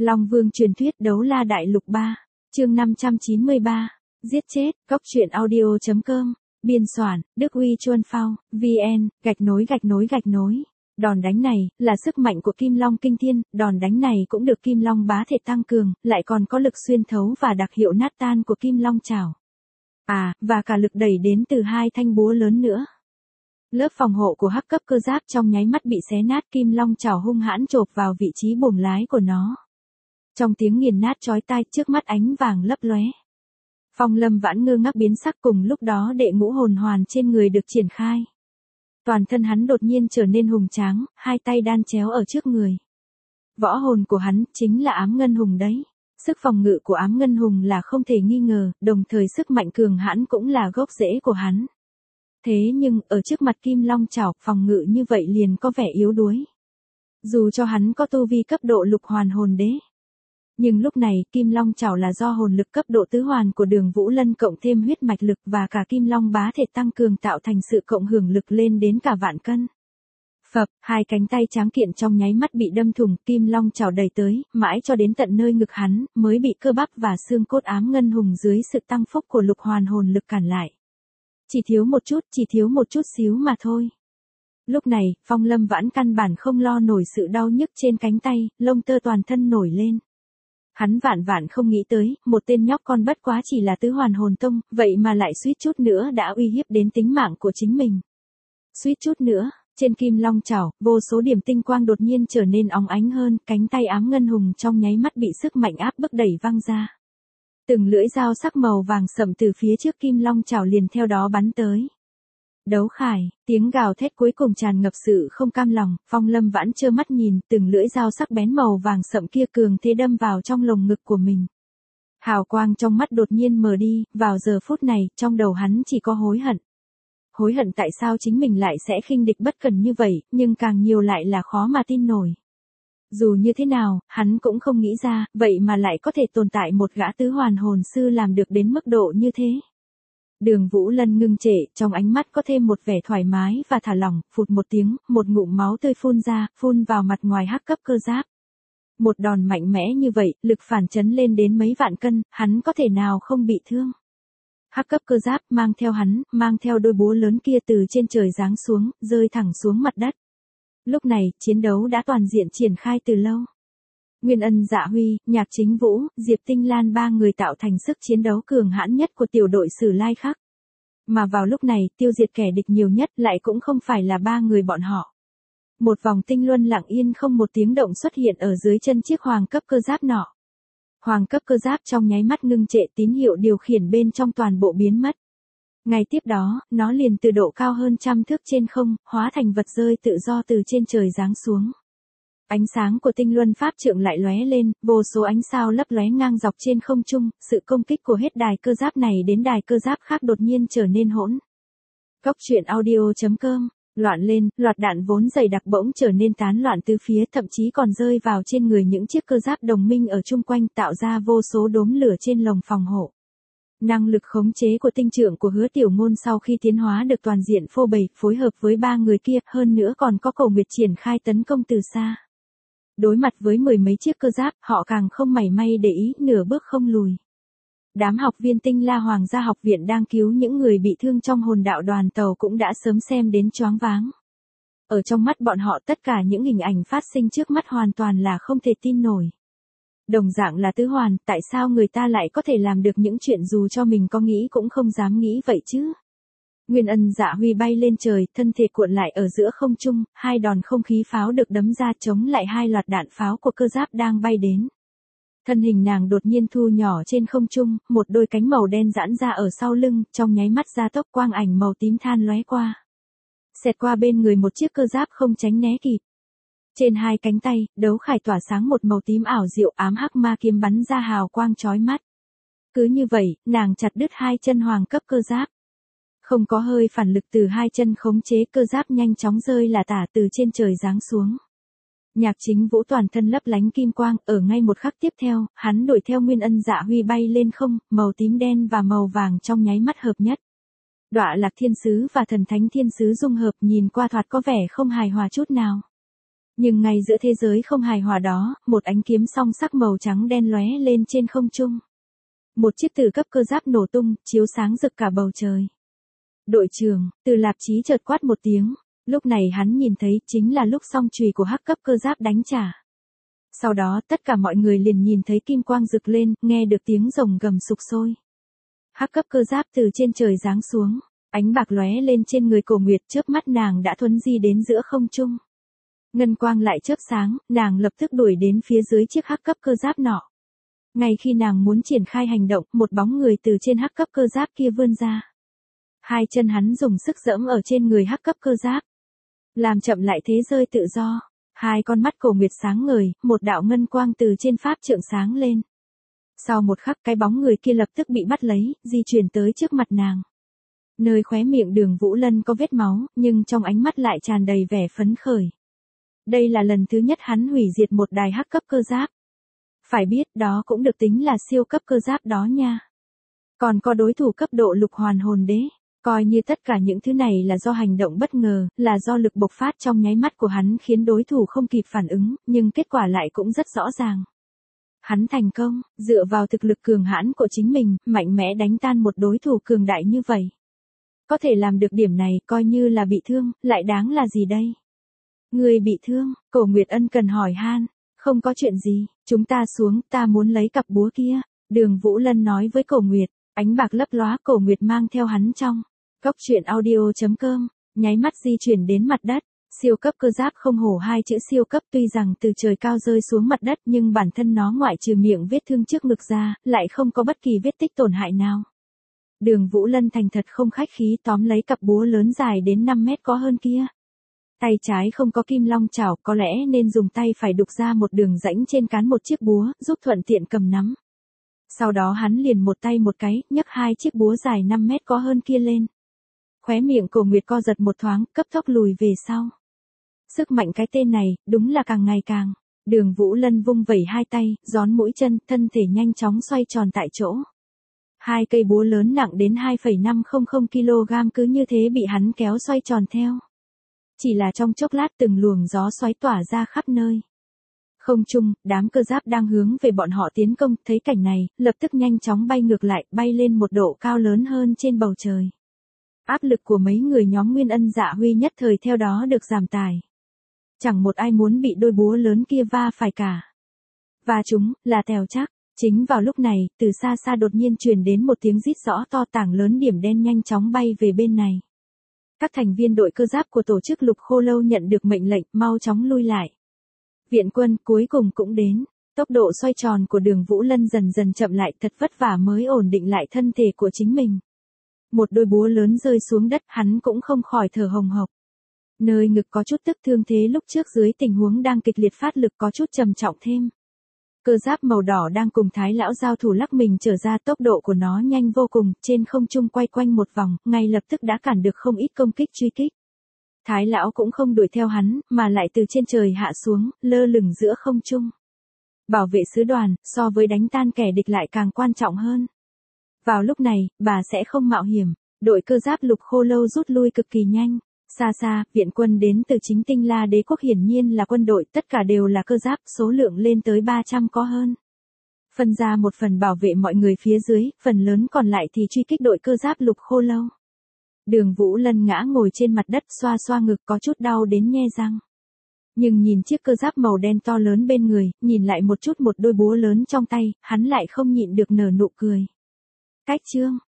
Long Vương truyền thuyết đấu la đại lục 3, chương 593, giết chết, góc truyện audio.com, biên soạn, Đức Huy Chuân Phao, VN, gạch nối. Đòn đánh này, là sức mạnh của Kim Long Kinh Thiên, đòn đánh này cũng được Kim Long bá thể tăng cường, lại còn có lực xuyên thấu và đặc hiệu nát tan của Kim Long Chảo. Và cả lực đẩy đến từ hai thanh búa lớn nữa. Lớp phòng hộ của hắc cấp cơ giáp trong nháy mắt bị xé nát, Kim Long Chảo hung hãn chộp vào vị trí buồng lái của nó. Trong tiếng nghiền nát chói tai, trước mắt ánh vàng lấp lóe. Phong Lâm Vãn ngơ ngác biến sắc, cùng lúc đó đệ ngũ hồn hoàn trên người được triển khai. Toàn thân hắn đột nhiên trở nên hùng tráng, hai tay đan chéo ở trước người. Võ hồn của hắn chính là ám ngân hùng đấy. Sức phòng ngự của ám ngân hùng là không thể nghi ngờ, đồng thời sức mạnh cường hãn cũng là gốc rễ của hắn. Thế nhưng, ở trước mặt Kim Long Chảo, phòng ngự như vậy liền có vẻ yếu đuối. Dù cho hắn có tu vi cấp độ lục hoàn hồn đế. Nhưng lúc này, Kim Long Chảo là do hồn lực cấp độ tứ hoàn của Đường Vũ Lân cộng thêm huyết mạch lực và cả Kim Long bá thể tăng cường tạo thành sự cộng hưởng lực lên đến cả vạn cân. Phập, hai cánh tay tráng kiện trong nháy mắt bị đâm thủng, Kim Long Chảo đẩy tới, mãi cho đến tận nơi ngực hắn, mới bị cơ bắp và xương cốt ám ngân hùng dưới sự tăng phúc của lục hoàn hồn lực cản lại. Chỉ thiếu một chút xíu mà thôi. Lúc này, Phong Lâm Vãn căn bản không lo nổi sự đau nhức trên cánh tay, lông tơ toàn thân nổi lên. Hắn vạn không nghĩ tới, một tên nhóc con bất quá chỉ là tứ hoàn hồn tông, vậy mà lại suýt chút nữa đã uy hiếp đến tính mạng của chính mình. Suýt chút nữa, trên Kim Long Chảo, vô số điểm tinh quang đột nhiên trở nên óng ánh hơn, cánh tay ám ngân hùng trong nháy mắt bị sức mạnh áp bức đẩy văng ra. Từng lưỡi dao sắc màu vàng sậm từ phía trước Kim Long Chảo liền theo đó bắn tới. Đấu khải, tiếng gào thét cuối cùng tràn ngập sự không cam lòng, Phong Lâm Vãn trơ mắt nhìn, từng lưỡi dao sắc bén màu vàng sậm kia cường thế đâm vào trong lồng ngực của mình. Hào quang trong mắt đột nhiên mờ đi, vào giờ phút này, trong đầu hắn chỉ có hối hận. Hối hận tại sao chính mình lại sẽ khinh địch bất cẩn như vậy, nhưng càng nhiều lại là khó mà tin nổi. Dù như thế nào, hắn cũng không nghĩ ra, vậy mà lại có thể tồn tại một gã tứ hoàn hồn sư làm được đến mức độ như thế. Đường Vũ Lân ngưng trệ, trong ánh mắt có thêm một vẻ thoải mái và thả lỏng, phụt một tiếng, một ngụm máu tươi phun ra, phun vào mặt ngoài hắc cấp cơ giáp. Một đòn mạnh mẽ như vậy, lực phản chấn lên đến mấy vạn cân, hắn có thể nào không bị thương. Hắc cấp cơ giáp mang theo đôi búa lớn kia từ trên trời giáng xuống, rơi thẳng xuống mặt đất. Lúc này, chiến đấu đã toàn diện triển khai từ lâu. Nguyên Ân, Dạ Huy, Nhạc Chính Vũ, Diệp Tinh Lan ba người tạo thành sức chiến đấu cường hãn nhất của tiểu đội Sử Lai Khắc. Mà vào lúc này, tiêu diệt kẻ địch nhiều nhất lại cũng không phải là ba người bọn họ. Một vòng tinh luân lặng yên không một tiếng động xuất hiện ở dưới chân chiếc hoàng cấp cơ giáp nọ. Hoàng cấp cơ giáp trong nháy mắt ngưng trệ, tín hiệu điều khiển bên trong toàn bộ biến mất. Ngay tiếp đó, nó liền từ độ cao hơn 100 thước trên không, hóa thành vật rơi tự do từ trên trời giáng xuống. Ánh sáng của tinh luân pháp trượng lại lóe lên, vô số ánh sao lấp lóe ngang dọc trên không trung, sự công kích của hết đài cơ giáp này đến đài cơ giáp khác đột nhiên trở nên hỗn. Góc truyện audio.com, loạn lên, loạt đạn vốn dày đặc bỗng trở nên tán loạn tứ phía, thậm chí còn rơi vào trên người những chiếc cơ giáp đồng minh ở chung quanh, tạo ra vô số đốm lửa trên lồng phòng hộ. Năng lực khống chế của tinh trượng của Hứa Tiểu Ngôn sau khi tiến hóa được toàn diện phô bày, phối hợp với ba người kia, hơn nữa còn có Cổ Nguyệt triển khai tấn công từ xa. Đối mặt với mười mấy chiếc cơ giáp, họ càng không mảy may để ý, nửa bước không lùi. Đám học viên Tinh La Hoàng gia học viện đang cứu những người bị thương trong hồn đạo đoàn tàu cũng đã sớm xem đến choáng váng. Ở trong mắt bọn họ tất cả những hình ảnh phát sinh trước mắt hoàn toàn là không thể tin nổi. Đồng dạng là tứ hoàn, tại sao người ta lại có thể làm được những chuyện dù cho mình có nghĩ cũng không dám nghĩ vậy chứ? Nguyên Ân, Dạ Huy bay lên trời, thân thể cuộn lại ở giữa không trung, hai đòn không khí pháo được đấm ra chống lại hai loạt đạn pháo của cơ giáp đang bay đến. Thân hình nàng đột nhiên thu nhỏ trên không trung, một đôi cánh màu đen giãn ra ở sau lưng, trong nháy mắt gia tốc quang ảnh màu tím than lóe qua. Xẹt qua bên người một chiếc cơ giáp không tránh né kịp. Trên hai cánh tay, đấu khải tỏa sáng một màu tím ảo diệu, ám hắc ma kiếm bắn ra hào quang chói mắt. Cứ như vậy, nàng chặt đứt hai chân hoàng cấp cơ giáp. Không có hơi phản lực từ hai chân khống chế, cơ giáp nhanh chóng rơi là tả từ trên trời giáng xuống. Nhạc Chính Vũ toàn thân lấp lánh kim quang, ở ngay một khắc tiếp theo, hắn đuổi theo Nguyên Ân, Dạ Huy bay lên không, màu tím đen và màu vàng trong nháy mắt hợp nhất. Đọa Lạc Thiên Sứ và Thần Thánh Thiên Sứ dung hợp, nhìn qua thoạt có vẻ không hài hòa chút nào. Nhưng ngay giữa thế giới không hài hòa đó, một ánh kiếm song sắc màu trắng đen lóe lên trên không trung. Một chiếc từ cấp cơ giáp nổ tung, chiếu sáng rực cả bầu trời. Đội trưởng, Từ Lạp Chí chợt quát một tiếng. Lúc này hắn nhìn thấy chính là lúc song chùy của hắc cấp cơ giáp đánh trả. Sau đó tất cả mọi người liền nhìn thấy kim quang rực lên, nghe được tiếng rồng gầm sục sôi. Hắc cấp cơ giáp từ trên trời giáng xuống, ánh bạc lóe lên trên người Cổ Nguyệt, chớp mắt nàng đã thuấn di đến giữa không trung. Ngân quang lại chớp sáng, nàng lập tức đuổi đến phía dưới chiếc hắc cấp cơ giáp nọ. Ngay khi nàng muốn triển khai hành động, một bóng người từ trên hắc cấp cơ giáp kia vươn ra. Hai chân hắn dùng sức giẫm ở trên người hắc cấp cơ giáp, làm chậm lại thế rơi tự do. Hai con mắt Cổ Nguyệt sáng ngời, một đạo ngân quang từ trên pháp trượng sáng lên. Sau một khắc, cái bóng người kia lập tức bị bắt lấy, di chuyển tới trước mặt nàng. Nơi khóe miệng Đường Vũ Lân có vết máu, nhưng trong ánh mắt lại tràn đầy vẻ phấn khởi. Đây là lần thứ nhất hắn hủy diệt một đài hắc cấp cơ giáp. Phải biết đó cũng được tính là siêu cấp cơ giáp đó nha. Còn có đối thủ cấp độ lục hoàn hồn đế. Coi như tất cả những thứ này là do hành động bất ngờ, là do lực bộc phát trong nháy mắt của hắn khiến đối thủ không kịp phản ứng, nhưng kết quả lại cũng rất rõ ràng. Hắn thành công, dựa vào thực lực cường hãn của chính mình, mạnh mẽ đánh tan một đối thủ cường đại như vậy. Có thể làm được điểm này, coi như là bị thương, lại đáng là gì đây? Người bị thương, Cổ Nguyệt ân cần hỏi han. Không có chuyện gì, chúng ta xuống, ta muốn lấy cặp búa kia. Đường Vũ Lân nói với Cổ Nguyệt, ánh bạc lấp lóa, Cổ Nguyệt mang theo hắn trong. Cốc truyện audio.com, nháy mắt di chuyển đến mặt đất. Siêu cấp cơ giáp không hổ hai chữ siêu cấp, tuy rằng từ trời cao rơi xuống mặt đất nhưng bản thân nó ngoại trừ miệng vết thương trước ngực ra, lại không có bất kỳ vết tích tổn hại nào. Đường Vũ Lân thành thật không khách khí tóm lấy cặp búa lớn dài đến 5 mét có hơn kia. Tay trái không có kim long chảo, có lẽ nên dùng tay phải đục ra một đường rãnh trên cán một chiếc búa, giúp thuận tiện cầm nắm. Sau đó hắn liền một tay một cái, nhấc hai chiếc búa dài 5 mét có hơn kia lên. Khóe miệng Cổ Nguyệt co giật một thoáng, cấp tốc lùi về sau. Sức mạnh cái tên này, đúng là càng ngày càng. Đường Vũ Lân vung vẩy hai tay, gión mũi chân, thân thể nhanh chóng xoay tròn tại chỗ. Hai cây búa lớn nặng đến 2,500 kg cứ như thế bị hắn kéo xoay tròn theo. Chỉ là trong chốc lát từng luồng gió xoáy tỏa ra khắp nơi. Không trung, đám cơ giáp đang hướng về bọn họ tiến công, thấy cảnh này, lập tức nhanh chóng bay ngược lại, bay lên một độ cao lớn hơn trên bầu trời. Áp lực của mấy người nhóm Nguyên Ân Dạ Huy nhất thời theo đó được giảm tải. Chẳng một ai muốn bị đôi búa lớn kia va phải cả. Và chúng, là tèo chắc. Chính vào lúc này, từ xa xa đột nhiên truyền đến một tiếng rít rõ to, tảng lớn điểm đen nhanh chóng bay về bên này. Các thành viên đội cơ giáp của tổ chức Lục Khô Lâu nhận được mệnh lệnh, mau chóng lui lại. Viện quân cuối cùng cũng đến. Tốc độ xoay tròn của Đường Vũ Lân dần dần chậm lại, thật vất vả mới ổn định lại thân thể của chính mình. Một đôi búa lớn rơi xuống đất, hắn cũng không khỏi thở hồng hộc. Nơi ngực có chút tức thương thế lúc trước dưới tình huống đang kịch liệt phát lực có chút trầm trọng thêm. Cơ giáp màu đỏ đang cùng Thái lão giao thủ lắc mình trở ra, tốc độ của nó nhanh vô cùng, trên không trung quay quanh một vòng, ngay lập tức đã cản được không ít công kích truy kích. Thái lão cũng không đuổi theo hắn, mà lại từ trên trời hạ xuống, lơ lửng giữa không trung. Bảo vệ sứ đoàn, so với đánh tan kẻ địch lại càng quan trọng hơn. Vào lúc này, bà sẽ không mạo hiểm. Đội cơ giáp Lục Khô Lâu rút lui cực kỳ nhanh. Xa xa, viện quân đến từ chính Tinh La Đế quốc, hiển nhiên là quân đội, tất cả đều là cơ giáp, số lượng lên tới 300 có hơn. Phân ra một phần bảo vệ mọi người phía dưới, phần lớn còn lại thì truy kích đội cơ giáp Lục Khô Lâu. Đường Vũ Lân ngã ngồi trên mặt đất, xoa xoa ngực, có chút đau đến nhe răng. Nhưng nhìn chiếc cơ giáp màu đen to lớn bên người, nhìn lại một chút một đôi búa lớn trong tay, hắn lại không nhịn được nở nụ cười. Cách chương